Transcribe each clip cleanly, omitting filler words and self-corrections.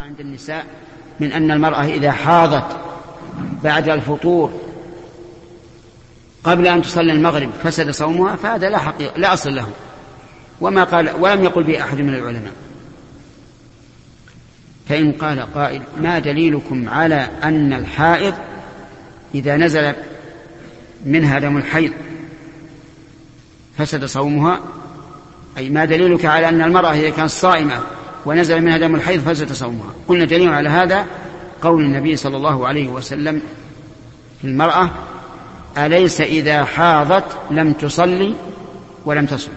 عند النساء من أن المرأة إذا حاضت بعد الفطور قبل أن تصلي المغرب فسد صومها، فهذا لا أصل له، وما قال ولم يقل به أحد من العلماء. فإن قال قائل: ما دليلكم على أن الحائض إذا نزل منها دم الحيض فسد صومها؟ أي ما دليلك على أن المرأة إذا كانت صائمة ونزل منها دم الحيض فسد صومها؟ قلنا دليل على هذا قول النبي صلى الله عليه وسلم في المرأة: أليس إذا حاضت لم تصلي ولم تصم.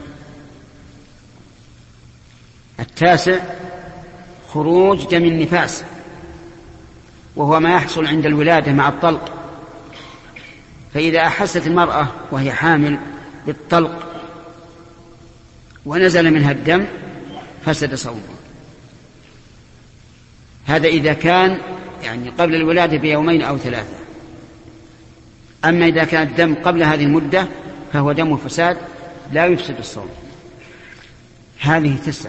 9: خروج دم النفاس، وهو ما يحصل عند الولادة مع الطلق، فإذا أحست المرأة وهي حامل بالطلق ونزل منها الدم فسد صومها. هذا إذا كان يعني قبل الولادة بيومين أو 3. أما إذا كان الدم قبل هذه المدة فهو دم فساد لا يفسد الصوم. هذه 9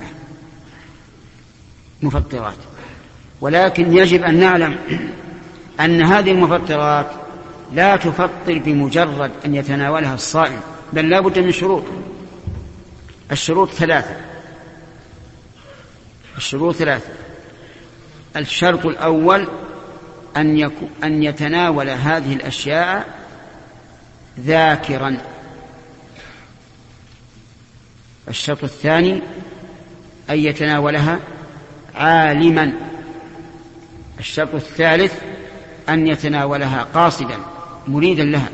مفطرات، ولكن يجب أن نعلم أن هذه المفطرات لا تفطر بمجرد أن يتناولها الصائم، بل لا بد من شروط. الشروط 3. الشرط الأول أن يتناول هذه الأشياء ذاكرا. الشرط الثاني أن يتناولها عالما. الشرط الثالث أن يتناولها قاصدا مريدا لها.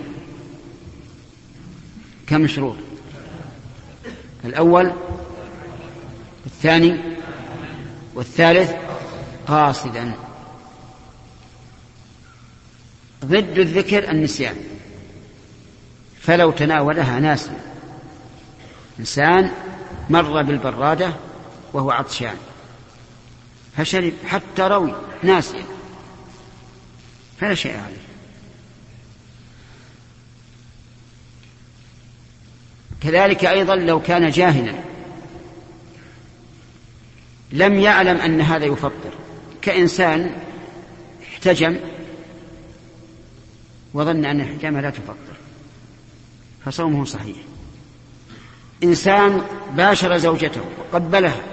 كم شروط؟ الأول، الثاني، والثالث قاصدا. ضد الذكر النسيان، فلو تناولها ناسا، إنسان مر بالبرادة وهو عطشان فشرب حتى روي ناسيا فلا شيء عليه. كذلك أيضا لو كان جاهلا لم يعلم أن هذا يفطر، كإنسان احتجم وظن أن الحجامة لا تفطر فصومه صحيح. إنسان باشر زوجته وقبلها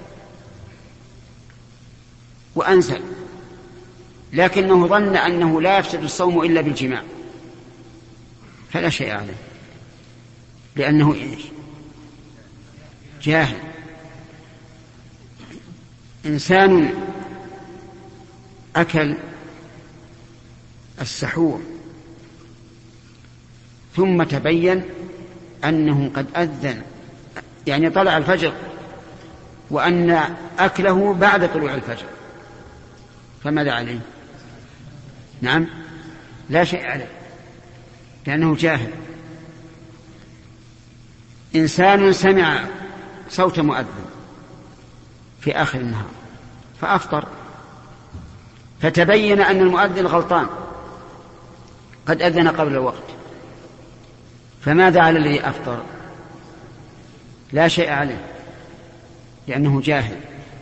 وأنزل، لكنه ظن أنه لا يفسد الصوم إلا بالجماع فلا شيء عليه، لأنه جاهل. إنسان أكل السحور ثم تبين أنه قد أذن، يعني طلع الفجر، وأن أكله بعد طلوع الفجر، فماذا عليه؟ نعم، لا شيء عليه لأنه جاهل. إنسان سمع صوت مؤذن في آخر النهار فأفطر، فتبين أن المؤذن غلطان قد أذن قبل الوقت، فماذا على الذي أفطر؟ لا شيء عليه لأنه جاهل.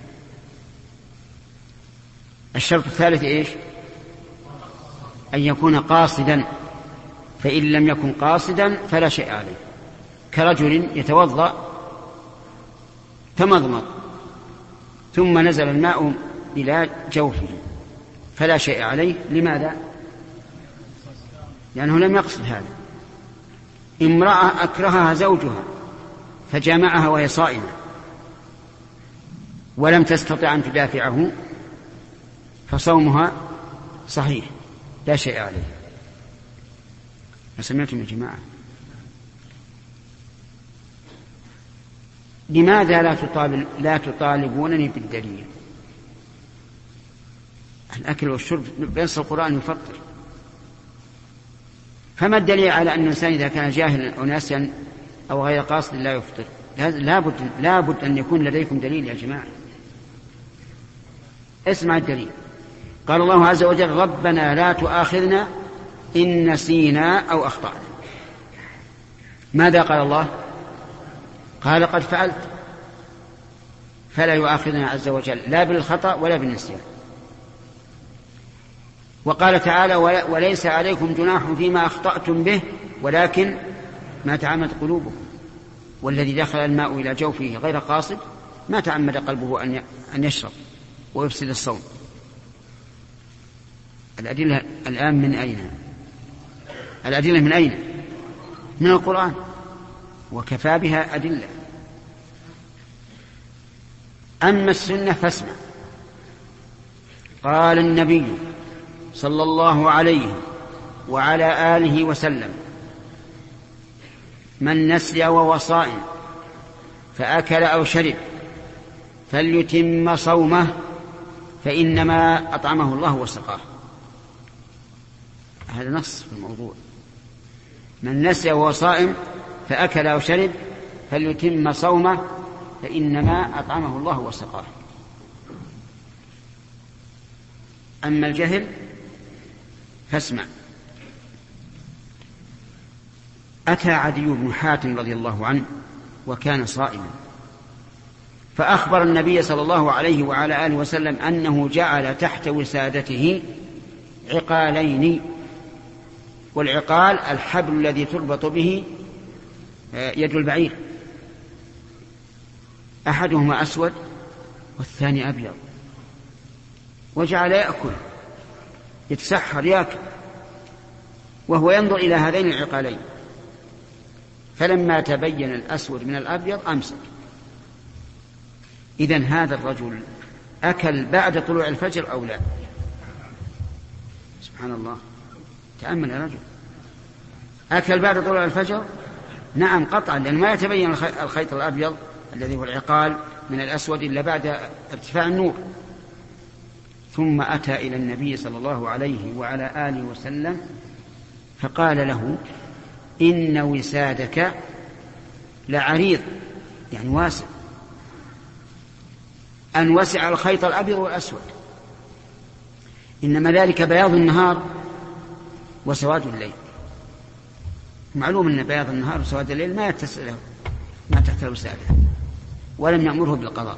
الشرط الثالث إيش؟ أن يكون قاصدا، فإن لم يكن قاصدا فلا شيء عليه، كرجل يتوضأ تمضمض ثم نزل الماء إلى جوفه فلا شيء عليه. لماذا؟ لأنه لم يقصد هذا. امرأة أكرهها زوجها فجامعها وهي صائمة ولم تستطع أن تدافعه فصومها صحيح لا شيء عليه. سمعتم يا جماعة؟ لماذا لا تطالبونني بالدليل؟ الأكل والشرب بنص القرآن يفطر، فما الدليل على أن الإنسان إذا كان جاهلا أو ناسيا أو غير قاصد لا يفطر؟ لا بد أن يكون لديكم دليل يا جماعة. اسمع الدليل. قال الله عز وجل: ربنا لا تؤاخذنا إن نسينا أو أخطأنا. ماذا قال الله؟ قال: قد فعلت، فلا يؤاخذنا عز وجل لا بالخطأ ولا بالنسيان. وقال تعالى وليس عليكم جناح فيما أخطأتم به ولكن ما تعمد قلوبكم. والذي دخل الماء إلى جوفه غير قاصد ما تعمد قلبه أن يشرب ويفسد الصوم. الأدلة الآن من أين؟ الأدلة من أين؟ من القرآن، وكفى بها أدلة. أما السنة فاسمع. قال النبي صلى الله عليه وعلى آله وسلم: من نسي وهو صائم فأكل أو شرب فليتم صومه فإنما أطعمه الله وسقاه. هذا نص في الموضوع. من نسي وهو صائم فأكل أو شرب فليتم صومه فإنما أطعمه الله وسقاه. أما الجهل فاسمع. أتى عدي بن حاتم رضي الله عنه وكان صائما، فأخبر النبي صلى الله عليه وعلى آله وسلم أنه جعل تحت وسادته عقالين، والعقال الحبل الذي تربط به يد البعير، أحدهما أسود والثاني أبيض، وجعل يأكل يتسحر يأكل وهو ينظر إلى هذين العقالين، فلما تبين الأسود من الأبيض أمسك. إذن هذا الرجل أكل بعد طلوع الفجر أو لا؟ سبحان الله، تأمل يا رجل. أكل بعد طلوع الفجر؟ نعم قطعا، لأن ما يتبين الخيط الأبيض الذي هو العقال من الأسود إلا بعد ارتفاع النور. ثم أتى إلى النبي صلى الله عليه وعلى آله وسلم فقال له: إن وسادك لعريض، يعني واسع، أن وسع الخيط الأبيض والأسود، إنما ذلك بياض النهار وسواد الليل. معلوم أن بياض النهار وسواد الليل ما يتسع له، ما تحت الوسادة. ولم يأمره بالقضاء،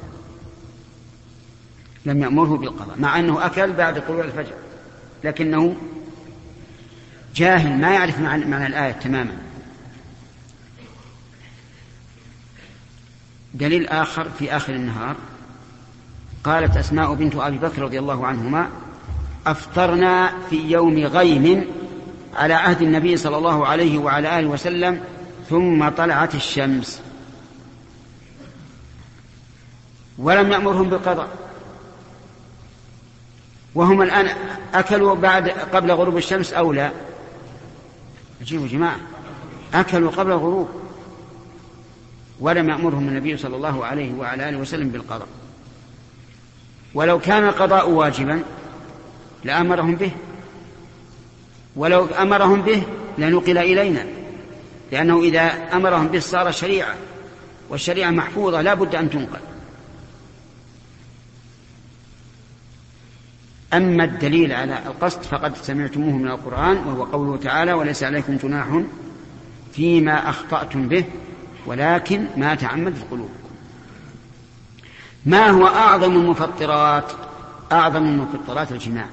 لم يأمره بالقضاء، مع أنه أكل بعد طلوع الفجر، لكنه جاهل ما يعرف معنى الآية تماما. دليل آخر في آخر النهار، قالت أسماء بنت أبي بكر رضي الله عنهما: أفطرنا في يوم غيم على عهد النبي صلى الله عليه وعلى آله وسلم ثم طلعت الشمس، ولم يأمرهم بالقضاء، وهم الآن أكلوا قبل غروب الشمس أو لا؟ أجيبوا جماعة، أكلوا قبل الغروب ولم يأمرهم النبي صلى الله عليه وعلى آله وسلم بالقضاء. ولو كان القضاء واجبا لأمرهم به، ولو أمرهم به لنقل إلينا، لأنه إذا أمرهم به صار شريعة، والشريعة محفوظة لا بد أن تنقل. أما الدليل على القصد فقد سمعتموه من القرآن، وهو قوله تعالى: وليس عليكم جناح فيما أخطأتم به ولكن ما تعمدت قلوبكم. ما هو أعظم المفطرات؟ أعظم المفطرات الجماع،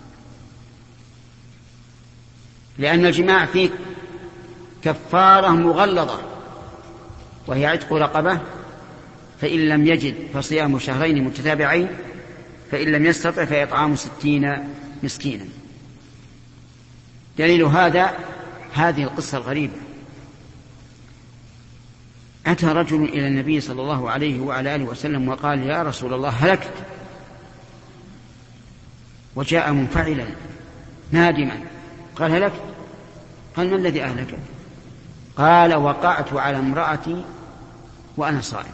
لأن الجماع فيه كفارة مغلظة، وهي عتق رقبة، فإن لم يجد فصيام شهرين متتابعين، فإن لم يستطع فإطعام 60 مسكينا. دليل هذه القصة الغريبة: أتى رجل إلى النبي صلى الله عليه وعلى آله وسلم وقال: يا رسول الله هلكت، وجاء منفعلا نادما. قال: هلكت؟ قال: ما الذي أهلك؟ قال: وقعت على امرأتي وأنا صائم.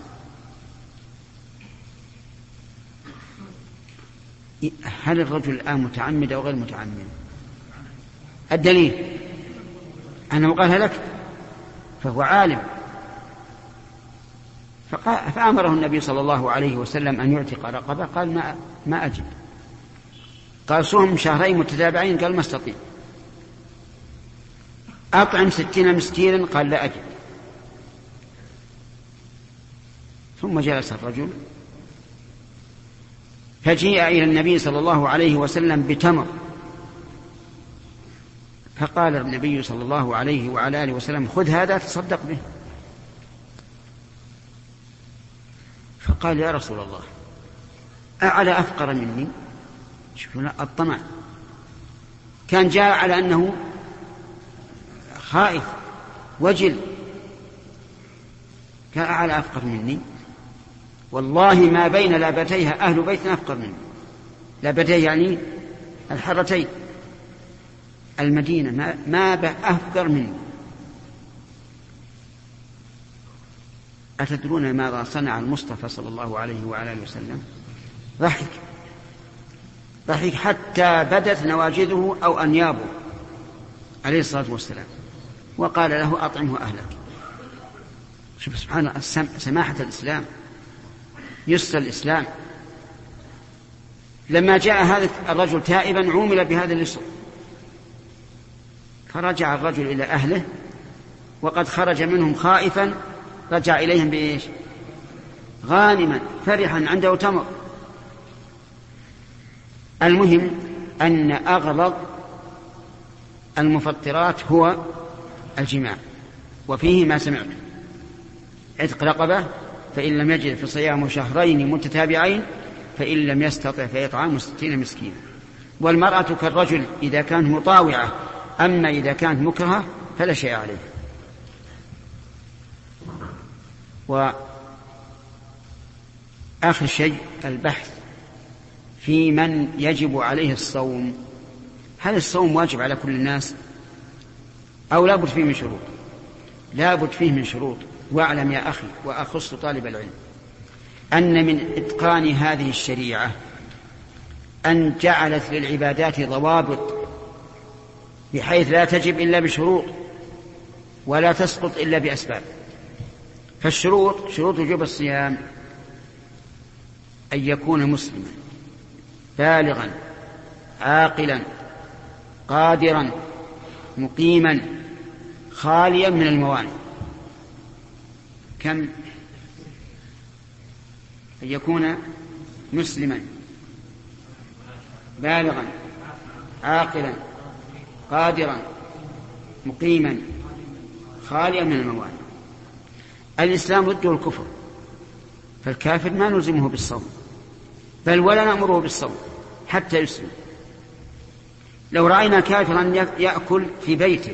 هل الرجل الآن متعمد أو غير متعمد؟ الدليل أنه قال هلكت، فهو عالم. فأمره النبي صلى الله عليه وسلم أن يعتق رقبة. قال: ما أجد. قال: صوم شهرين متتابعين. قال: ما استطيع. أطعم 60 مسكينا. قال: لا أجد. ثم جلس الرجل، فجيء إلى النبي صلى الله عليه وسلم بتمر فقال النبي صلى الله عليه وعلى آله وسلم: خذ هذا تصدق به. فقال: يا رسول الله، أعلى أفقر مني؟ شوفوا الطمع، كان جاء على أنه خائف وجل، كان أعلى أفقر مني؟ والله ما بين لابتيها أهل بيت أفقر مني. لابتيه يعني الحرتين، المدينة ما أفقر مني. أتدرون ماذا صنع المصطفى صلى الله عليه وعلى آله وسلم؟ ضحك حتى بدت نواجذه أو أنيابه عليه الصلاة والسلام، وقال له: أطعمه أهلك. شوف سبحان الله، سماحة الإسلام، يسر الإسلام. لما جاء هذا الرجل تائبا عومل بهذا اليسر، فرجع الرجل إلى أهله وقد خرج منهم خائفا، رجع إليهم بإيش؟ غانما فرحا عنده تمر. المهم أن أغلظ المفطرات هو الجماع، وفيه ما سمعت: عتق رقبة، فإن لم يجد فصيام شهرين متتابعين، فإن لم يستطع فإطعام 60 مسكينا. والمرأة كالرجل إذا كانت مطاوعة، أما إذا كانت مكرهة فلا شيء عليه. وآخر شيء البحث في من يجب عليه الصوم. هل الصوم واجب على كل الناس أو لا بد فيه من شروط؟ لا بد فيه من شروط. واعلم يا أخي، وأخص طالب العلم، أن من إتقان هذه الشريعة أن جعلت للعبادات ضوابط، بحيث لا تجب إلا بشروط ولا تسقط إلا بأسباب. فالشروط: شروط وجوب الصيام أن يكون مسلما بالغا عاقلا قادرا مقيما خاليا من الموانع. كم؟ أن يكون مسلما بالغا عاقلا قادرا مقيما خاليا من الموانع. الإسلام ضده الكفر، فالكافر ما نلزمه بالصوم، بل ولا نأمره بالصوم حتى يسلم. لو رأينا كافرا يأكل في بيته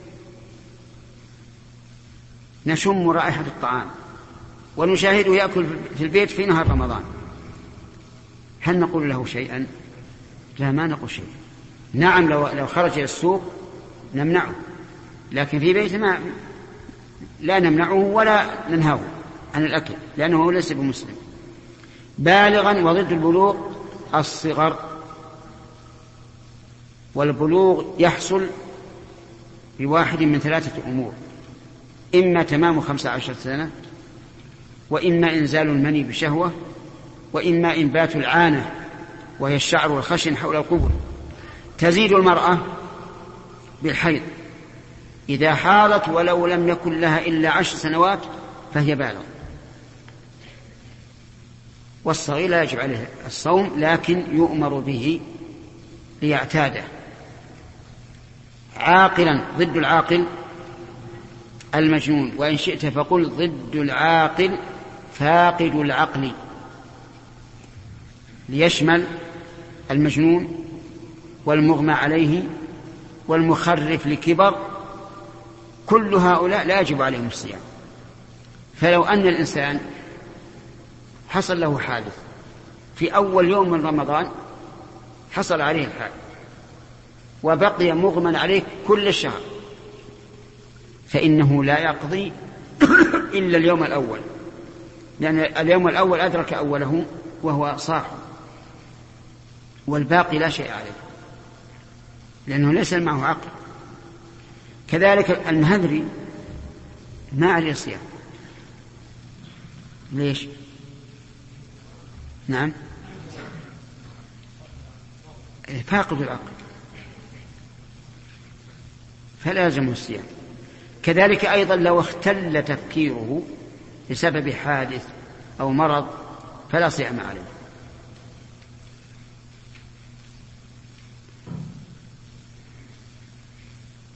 نشم رائحة الطعام ونشاهده يأكل في البيت في نهار رمضان، هل نقول له شيئا؟ لا، ما نقول شيئا. نعم، لو خرج إلى السوق نمنعه، لكن في بيته لا نمنعه ولا ننهاه عن الأكل، لأنه ليس بمسلم. بالغا، وضد البلوغ الصغر، والبلوغ يحصل بواحد من 3 أمور: إما تمام 15 سنة، وإما إنزال المني بشهوة، وإما إنبات العانة وهي الشعر والخشن حول القبر. تزيد المرأة بالحيض، إذا حاضت ولو لم يكن لها إلا 10 سنوات فهي بالغة. والصغير لا يجب عليه الصوم، لكن يؤمر به ليعتاده. عاقلا، ضد العاقل المجنون، وإن شئت فقل ضد العاقل فاقد العقل، ليشمل المجنون والمغمى عليه والمخرف لكبر، كل هؤلاء لا يجب عليهم الصيام. فلو أن الإنسان حصل له حادث في أول يوم من رمضان، حصل عليه الحادث وبقي مغمى عليه كل الشهر، فإنه لا يقضي إلا اليوم الأول، لأن اليوم الأول أدرك أوله وهو صاحب، والباقي لا شيء عليه لأنه ليس معه عقل. كذلك المهذري ما عليه صيام. ليش؟ نعم، فاقد العقل فلازم الصيام. كذلك أيضا لو اختل تفكيره بسبب حادث أو مرض فلا صيام عليه.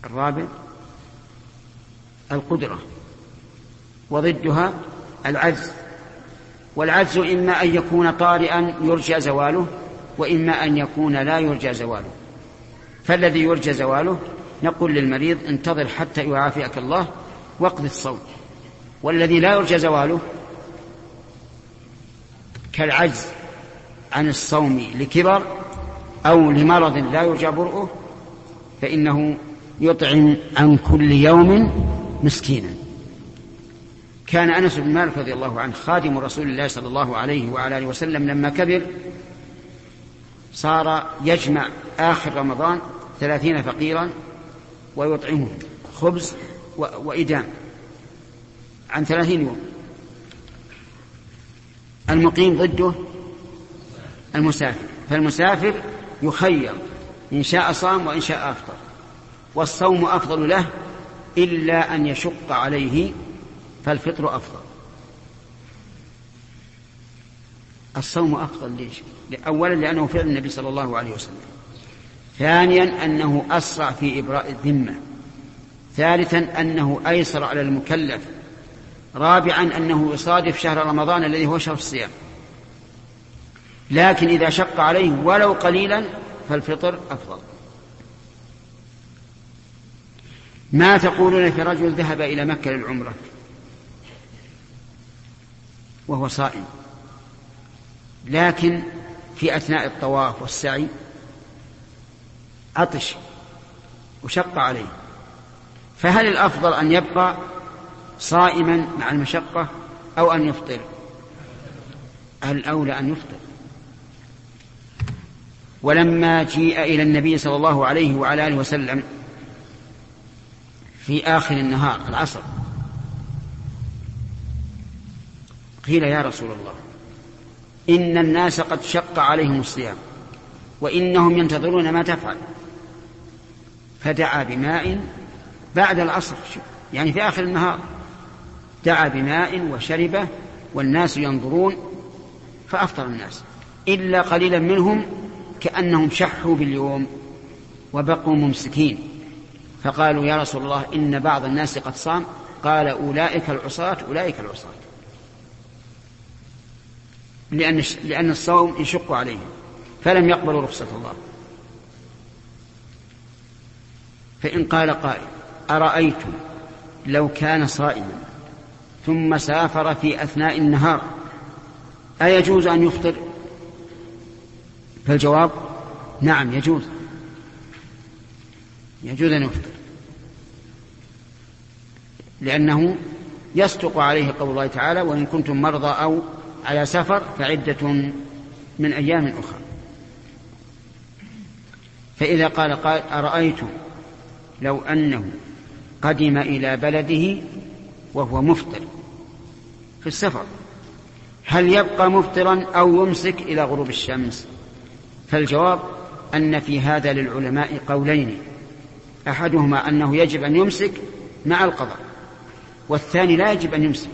الرابع القدرة، وضدها العجز. والعجز إما أن يكون طارئا يرجى زواله، وإما أن يكون لا يرجى زواله. فالذي يرجى زواله نقول للمريض انتظر حتى يعافيك الله واقض الصوم. والذي لا يرجى زواله كالعجز عن الصوم لكبر أو لمرض لا يرجى برؤه فإنه يطعم عن كل يوم مسكينا. كان أنس بن مالك رضي الله عنه خادم رسول الله صلى الله عليه وعلى آله وسلم لما كبر صار يجمع آخر رمضان 30 فقيرا ويطعمهم خبز وإدام عن 30 يوم. المقيم ضده المسافر، فالمسافر يخير إن شاء صام وإن شاء أفطر، والصوم أفضل له إلا أن يشق عليه فالفطر أفضل. الصوم أفضل ليش؟ أولا لأنه فعل النبي صلى الله عليه وسلم، ثانيا أنه أسرع في إبراء الذمة، ثالثا أنه أيسر على المكلف، رابعا أنه يصادف شهر رمضان الذي هو شهر الصيام. لكن إذا شق عليه ولو قليلا فالفطر أفضل. ما تقولون في رجل ذهب إلى مكة للعمرة وهو صائم، لكن في أثناء الطواف والسعي عطش وشق عليه، فهل الأفضل أن يبقى صائما مع المشقة أو أن يفطر؟ الأولى أن يفطر. ولما جيء إلى النبي صلى الله عليه وعلى آله وسلم في آخر النهار العصر قيل يا رسول الله إن الناس قد شق عليهم الصيام وإنهم ينتظرون ما تفعل، فدعا بماء بعد العصر، يعني في آخر النهار دعا بماء وشربه والناس ينظرون، فأفطر الناس إلا قليلا منهم كأنهم شحوا باليوم وبقوا ممسكين، فقالوا يا رسول الله إن بعض الناس قد صام، قال أولئك العصاة أولئك العصاة، لأن الصوم يشق عليهم فلم يقبلوا رخصة الله. فإن قال قائل أرأيتم لو كان صائما ثم سافر في أثناء النهار أيجوز أن يفطر؟ فالجواب نعم يجوز أن يفطر، لأنه يصدق عليه قول الله تعالى وإن كنتم مرضى أو على سفر فعدة من أيام أخرى. فإذا قال قائل أرأيتم لو أنه قدم إلى بلده وهو مفطر في السفر هل يبقى مفطرا أو يمسك إلى غروب الشمس؟ فالجواب أن في هذا للعلماء قولين، أحدهما أنه يجب أن يمسك مع القضاء، والثاني لا يجب أن يمسك،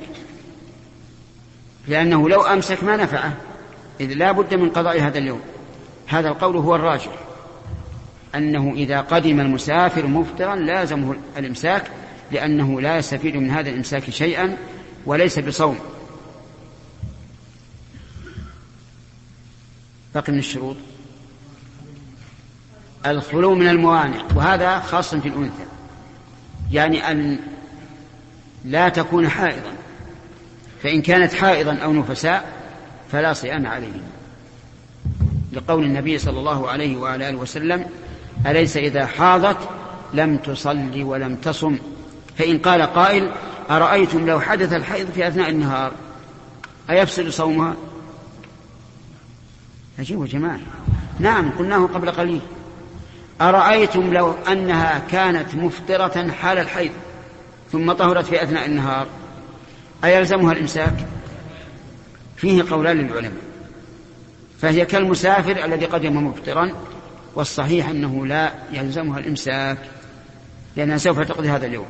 لأنه لو أمسك ما نفعه إذ لا بد من قضاء هذا اليوم. هذا القول هو الراجح، أنه إذا قدم المسافر مفطرا لازمه الإمساك، لأنه لا يستفيد من هذا الإمساك شيئا وليس بصوم. بقي من الشروط الخلو من الموانع، وهذا خاص في الأنثى، يعني أن لا تكون حائضا، فإن كانت حائضا أو نفساء فلا صيام عليهم، لقول النبي صلى الله عليه وعلى آله وسلم أليس إذا حاضت لم تصلي ولم تصم؟ فإن قال قائل أرأيتم لو حدث الحيض في أثناء النهار أيفسد صومها؟ أجيبوا جماعة نعم قلناه قبل قليل. أرأيتم لو أنها كانت مفطرة حال الحيض ثم طهرت في أثناء النهار أيلزمها الإمساك؟ فيه قولان للعلماء، فهي كالمسافر الذي قدم مفطرا، والصحيح أنه لا يلزمها الإمساك لأنها سوف تقضي هذا اليوم.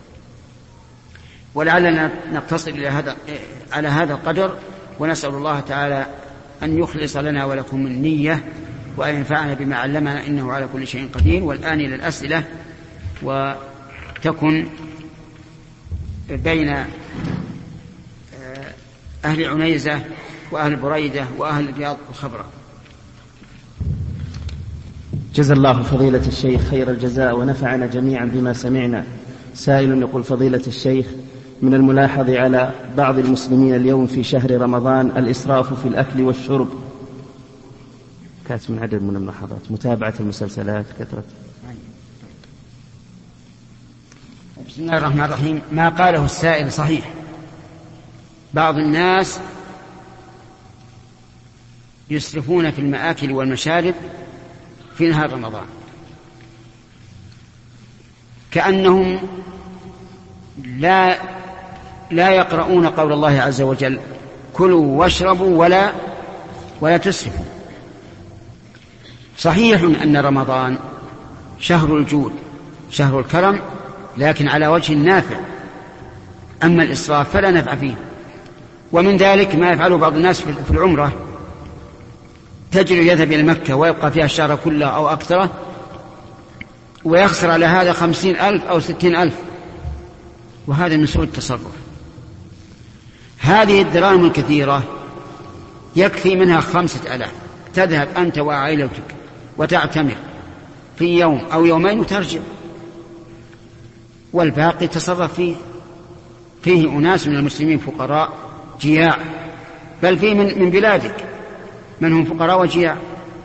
ولعلنا نقتصر على هذا القدر، ونسأل الله تعالى أن يخلص لنا ولكم النية وأن ينفعنا بما علمنا إنه على كل شيء قدير. والآن إلى الأسئلة، وتكن بين أهل عنيزة وأهل بريدة وأهل الرياض وخبرة. جزا الله فضيلة الشيخ خير الجزاء ونفعنا جميعا بما سمعنا. سائل يقول: فضيلة الشيخ، من الملاحظ على بعض المسلمين اليوم في شهر رمضان الإسراف في الأكل والشرب. كانت من عدد من الملاحظات متابعة المسلسلات كثرة. بسم الله الرحمن الرحيم. ما قاله السائل صحيح. بعض الناس يسرفون في المآكل والمشارب في نهار رمضان كأنهم لا يقرؤون قول الله عز وجل: كلوا واشربوا ولا تسرفوا. صحيح أن رمضان شهر الجود شهر الكرم، لكن على وجه نافع. أما الإسراف فلا نفع فيه. ومن ذلك ما يفعله بعض الناس في العمرة، تجد يذهب إلى مكة ويبقى فيها الشهر كله أو أكثره، ويخسر على هذا 50,000 أو 60,000، وهذا من سوء التصرف. هذه الدراهم الكثيرة يكفي منها 5,000 تذهب أنت وعائلتك وتعتمر في يوم أو يومين وترجع، والباقي تصرف فيه أناس من المسلمين فقراء جياع، بل فيه من بلادك من هم فقراء وجياع.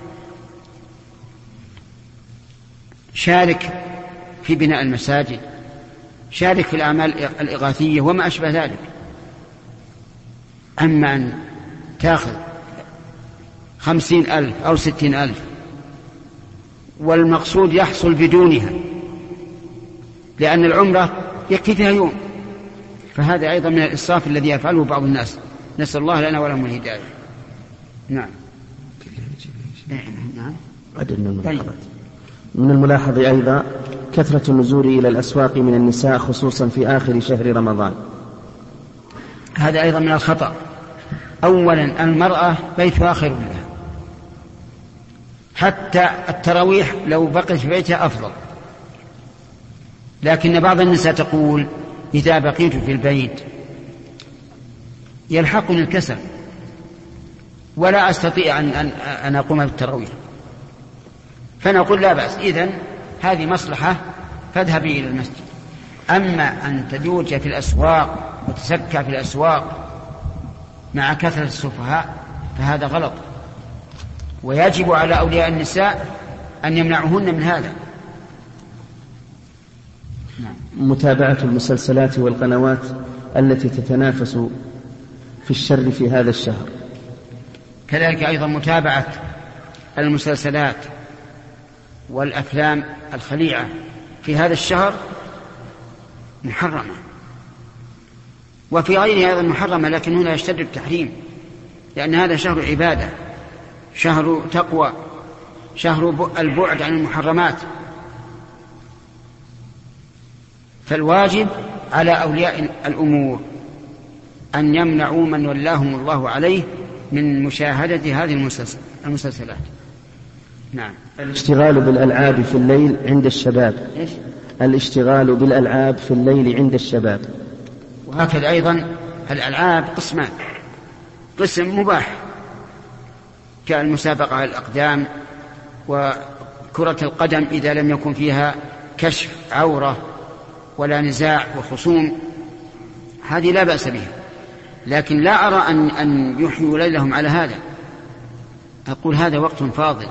شارك في بناء المساجد، شارك في الأعمال الإغاثية وما أشبه ذلك. أما أن تأخذ 50,000 أو 60,000 والمقصود يحصل بدونها، لأن العمرة يكفي فيها يوم، فهذا أيضا من الإسراف الذي يفعله بعض الناس. نسأل الله لنا ولهم الهداية. نعم. من الملاحظ أيضا كثرة النزول إلى الأسواق من النساء خصوصا في آخر شهر رمضان. هذا أيضا من الخطأ. أولا المرأة بيتها خير لها، حتى التراويح لو بقيت في بيتها أفضل، لكن بعض النساء تقول: إذا بقيت في البيت يلحقني الكسل ولا أستطيع أن أقوم بالتراويح. فنقول: لا بأس، إذن هذه مصلحة فاذهبي إلى المسجد. أما أن تدوج في الأسواق وتسكى في الأسواق مع كثرة السفهاء فهذا غلط، ويجب على أولياء النساء أن يمنعهن من هذا. متابعة المسلسلات والقنوات التي تتنافس في الشر في هذا الشهر. كذلك أيضا متابعة المسلسلات والأفلام الخليعة في هذا الشهر محرمة، وفي غيره أيضا محرمة، لكن هنا يشتد التحريم، لأن هذا شهر عبادة، شهر تقوى، شهر البعد عن المحرمات. فالواجب على أولياء الأمور أن يمنعوا من ولاهم الله عليه من مشاهدة هذه المسلسلات. نعم. الاشتغال بالألعاب في الليل عند الشباب. إيش؟ الاشتغال بالألعاب في الليل عند الشباب. وهكذا أيضا الألعاب قسمان: قسم مباح كالمسابقة على الأقدام وكرة القدم إذا لم يكن فيها كشف عورة ولا نزاع وخصوم، هذه لا بأس بها، لكن لا أرى أن يحيوا ليلهم على هذا. أقول هذا وقت فاضل،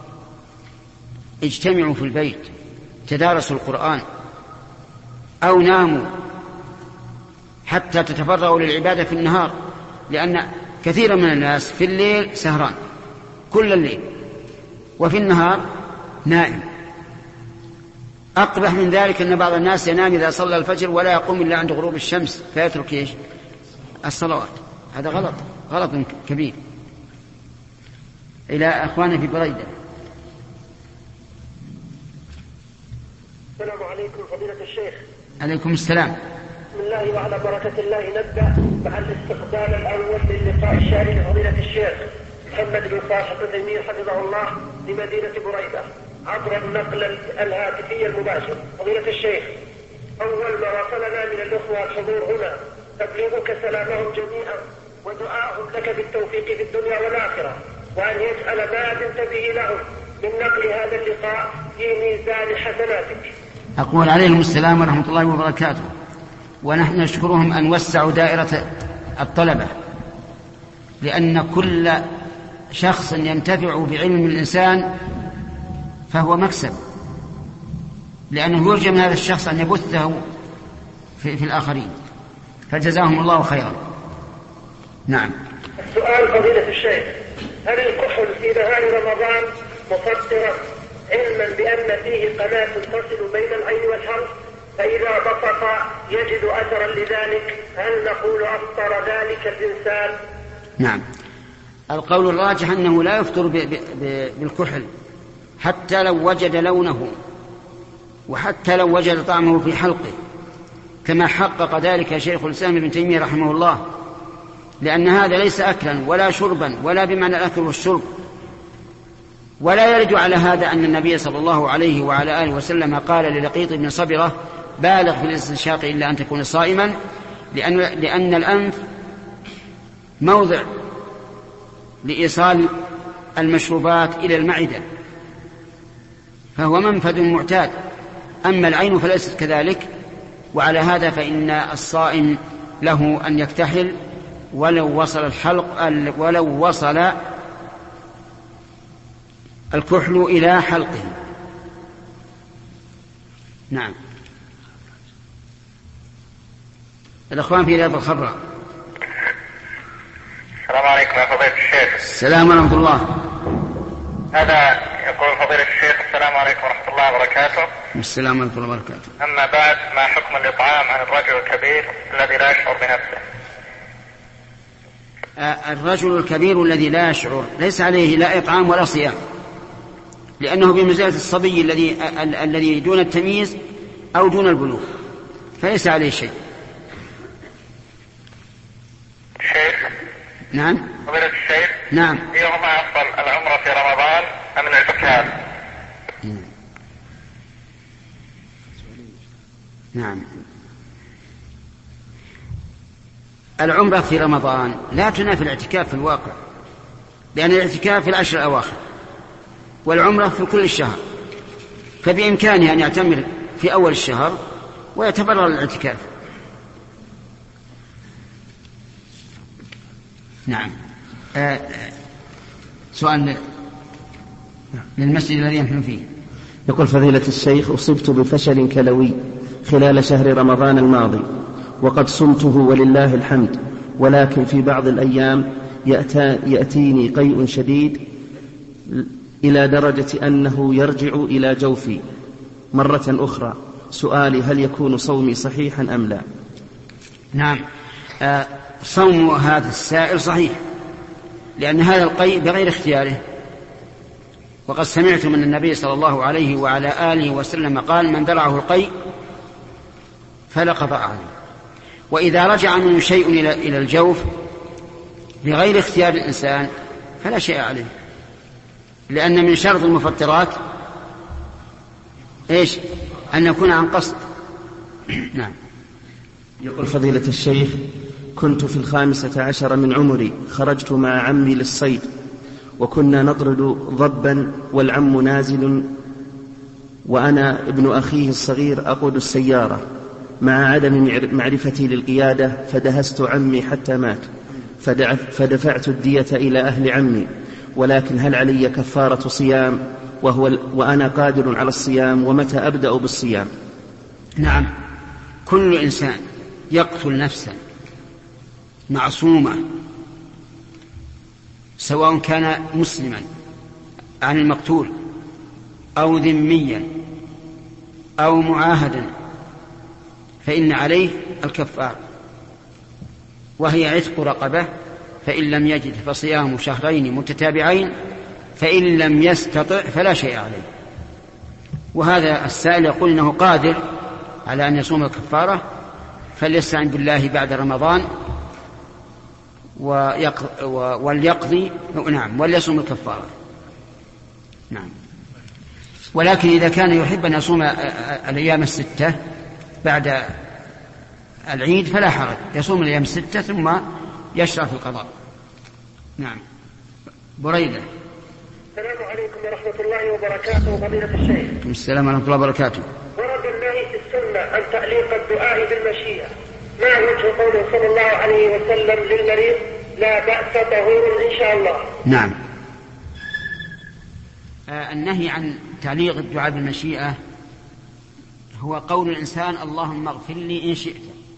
اجتمعوا في البيت، تدارسوا القرآن أو ناموا حتى تتفرغوا للعبادة في النهار، لأن كثيرا من الناس في الليل سهران كل الليل وفي النهار نائم. أقبح من ذلك أن بعض الناس ينام إذا صلى الفجر ولا يقوم إلا عند غروب الشمس فيترك إيش؟ الصلوات. هذا غلط كبير. إلى أخواننا في بريدة. السلام عليكم فضيلة الشيخ. عليكم السلام. بسم الله وعلى بركة الله نبدأ مع الاستقبال الأول للقاء الشارع لفضيلة الشيخ محمد بن صالح العثيمين حفظه الله لمدينة بريدة. عبر النقل الهاتفي المباشر. فضيلة الشيخ، أول ما وصلنا من الأخوة الحضور هنا تبليغك سلامهم جميعا ودعاءهم لك بالتوفيق في الدنيا والآخرة، وأن يجعل ما أذنت به لهم من نقل هذا اللقاء في ميزان حسناتك. أقول عليهم السلام ورحمة الله وبركاته، ونحن نشكرهم أن وسعوا دائرة الطلبة، لأن كل شخص ينتفع بعلم الإنسان فهو مكسب، لأنه يرجى من هذا الشخص أن يبثه في الآخرين، فجزاهم الله خيرا. نعم. السؤال فضيلة الشيخ، هل الكحل في نهار رمضان مفطرا علما بأن فيه قناة تصل بين العين والحلق، فإذا بسط يجد أثرا لذلك، هل نقول أفطر ذلك الإنسان؟ نعم، القول الراجح أنه لا يفطر بالكحل حتى لو وجد لونه وحتى لو وجد طعمه في حلقه، كما حقق ذلك شيخ الإسلام ابن تيمية رحمه الله، لأن هذا ليس أكلا ولا شربا ولا بمعنى الأكل والشرب. ولا يرد على هذا أن النبي صلى الله عليه وعلى آله وسلم قال للقيط بن صبرة: بالغ في الاستنشاق إلا أن تكون صائما، لأن الأنف موضع لإيصال المشروبات إلى المعدة، فهو منفذ معتاد. أما العين فليست كذلك، وعلى هذا فإن الصائم له أن يكتحل ولو وصل الكحل إلى حلقه. نعم. الأخوان في رياض الخضراء. السلام عليكم يا فضيلة الشيخ. السلام ورحمة الله. هذا يقول فضيلة الشيخ: السلام عليكم ورحمة الله وبركاته. السلام ورحمة الله وبركاته. أما بعد، ما حكم الإطعام عن الرجل الكبير الذي لا يشعر بنفسه؟ الرجل الكبير الذي لا يشعر ليس عليه لا إطعام ولا صيام، لأنه بمنزلة الصبي الذي دون التمييز أو دون البلوغ، فليس عليه شيء. شيخ. نعم. فضيلة الشيخ. نعم. أيهما أفضل، العمرة في رمضان أم الاعتكاف؟ نعم. العمرة في رمضان لا تنافي الاعتكاف في الواقع، لأن الاعتكاف في العشر الأواخر والعمرة في كل الشهر، فبإمكانه أن يعتمر في أول الشهر ويتبرر الاعتكاف. نعم. سؤال للمسجد الذي نحن فيه. يقول فضيلة الشيخ: أصبت بفشل كلوي خلال شهر رمضان الماضي، وقد صمته ولله الحمد، ولكن في بعض الأيام يأتيني قيء شديد إلى درجة أنه يرجع إلى جوفي مرة أخرى. سؤالي: هل يكون صومي صحيحا أم لا؟ نعم. صوم هذا السائل صحيح، لأن هذا القيء بغير اختياره، وقد سمعت من النبي صلى الله عليه وعلى آله وسلم قال: من درعه القيء فلا قضاء عليه. وإذا رجع منه شيء إلى الجوف بغير اختيار الإنسان فلا شيء عليه، لأن من شرط المفطرات إيش؟ أن يكون عن قصد. نعم. يقول فضيلة الشيخ: كنت في 15 من عمري، خرجت مع عمي للصيد، وكنا نطرد ضبا والعم نازل، وأنا ابن أخيه الصغير أقود السيارة، مع عدم معرفتي للقيادة فدهست عمي حتى مات، فدفعت الدية إلى أهل عمي، ولكن هل علي كفارة صيام وأنا قادر على الصيام، ومتى أبدأ بالصيام؟ نعم. كل إنسان يقتل نفسا معصومة، سواء كان مسلما عن المقتول أو ذميا أو معاهدا، فإن عليه الكفار، وهي عتق رقبة، فإن لم يجد فصيام شهرين متتابعين، فإن لم يستطع فلا شيء عليه. وهذا السائل يقول إنه قادر على أن يصوم الكفارة، فليستعن بالله بعد رمضان وليقضي، نعم، وليصوم الكفارة. نعم. ولكن إذا كان يحب أن يصوم الأيام الستة بعد العيد فلا حرج، يصوم الأيام الستة ثم يشرع في القضاء. نعم. بريدة. السلام عليكم ورحمة الله وبركاته فضيلة الشيخ. السلام ورحمة الله وبركاته. ورد النهي في السنة عن تعليق الدعاء بالمشيئة، ما وجه قوله صلى الله عليه وسلم للمريض لا بأس طهور إن شاء الله؟ نعم. النهي عن تعليق الدعاء بالمشيئة هو قول الإنسان اللهم اغفر لي إن شئت،